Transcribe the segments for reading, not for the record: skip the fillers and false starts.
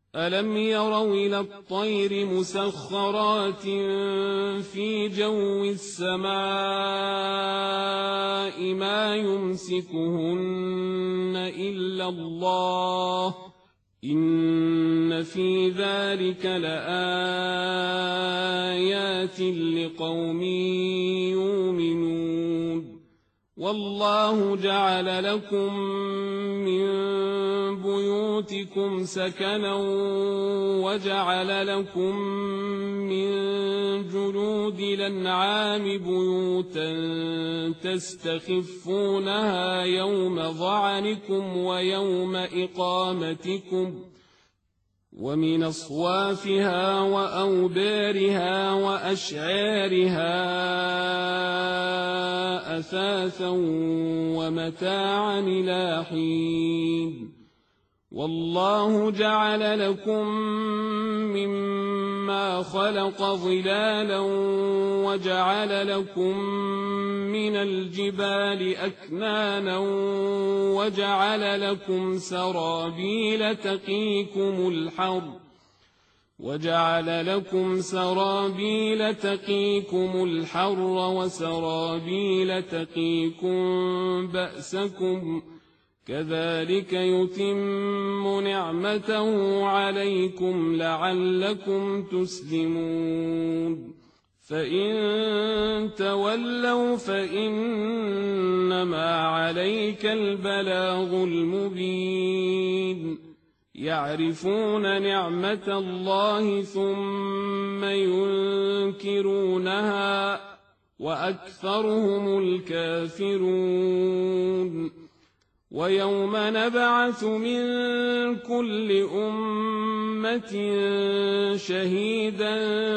ألم يروا إلى الطير مسخرات في جو السماء ما يمسكهن إلا الله إن في ذلك لآيات لقوم يؤمنون والله جعل لكم من بيوتكم سكنا وجعل لكم من جلود الأنعام بيوتا تستخفونها يوم ظعنكم ويوم إقامتكم ومن أصوافها وأوبارها وأشعارها أثاثا ومتاعا إلى حين والله جعل لكم مما خلق ظلالا وجعل لكم من الجبال أكنانا وجعل لكم سرابيل تقيكم الحر وسرابيل تقيكم بأسكم كذلك يتم نعمته عليكم لعلكم تسلمون فإن تولوا فإنما عليك البلاغ المبين يعرفون نعمة الله ثم ينكرونها وأكثرهم الكافرون ويوم نبعث من كل أمة شهيدا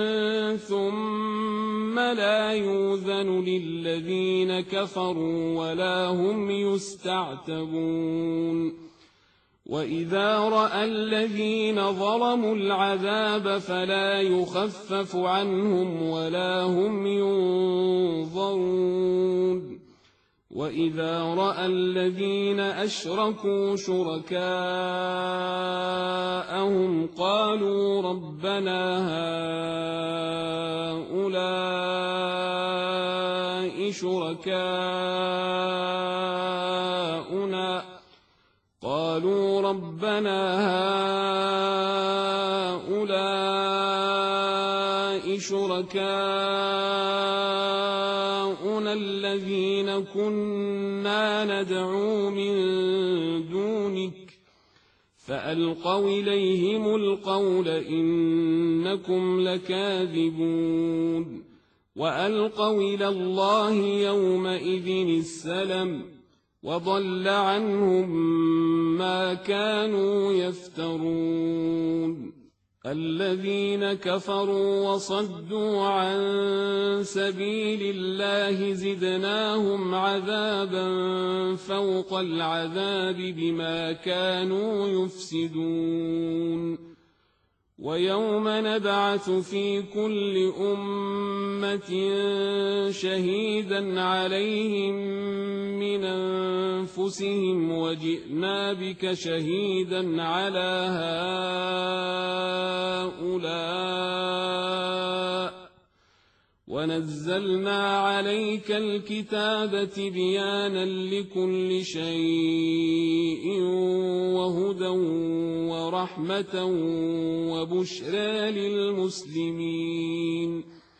ثم لا يؤذن للذين كفروا ولا هم يستعتبون وإذا رأى الذين ظلموا العذاب فلا يخفف عنهم ولا هم ينظرون وإذا رأى الذين أشركوا شركاءهم قالوا ربنا هؤلاء شركاؤنا الذين كنا ندعو من دونك فألقوا إليهم القول إنكم لكاذبون وألقوا إلى الله يومئذ السلم وضل عنهم ما كانوا يفترون الذين كفروا وصدوا عن سبيل الله زدناهم عذابا فوق العذاب بما كانوا يفسدون ويوم نبعث في كل أمة شهيدا عليهم من أنفسهم وجئنا بك شهيدا على هؤلاء ونزلنا عليك الكتاب تبيانا لكل شيء وهدى ورحمة وبشرى للمسلمين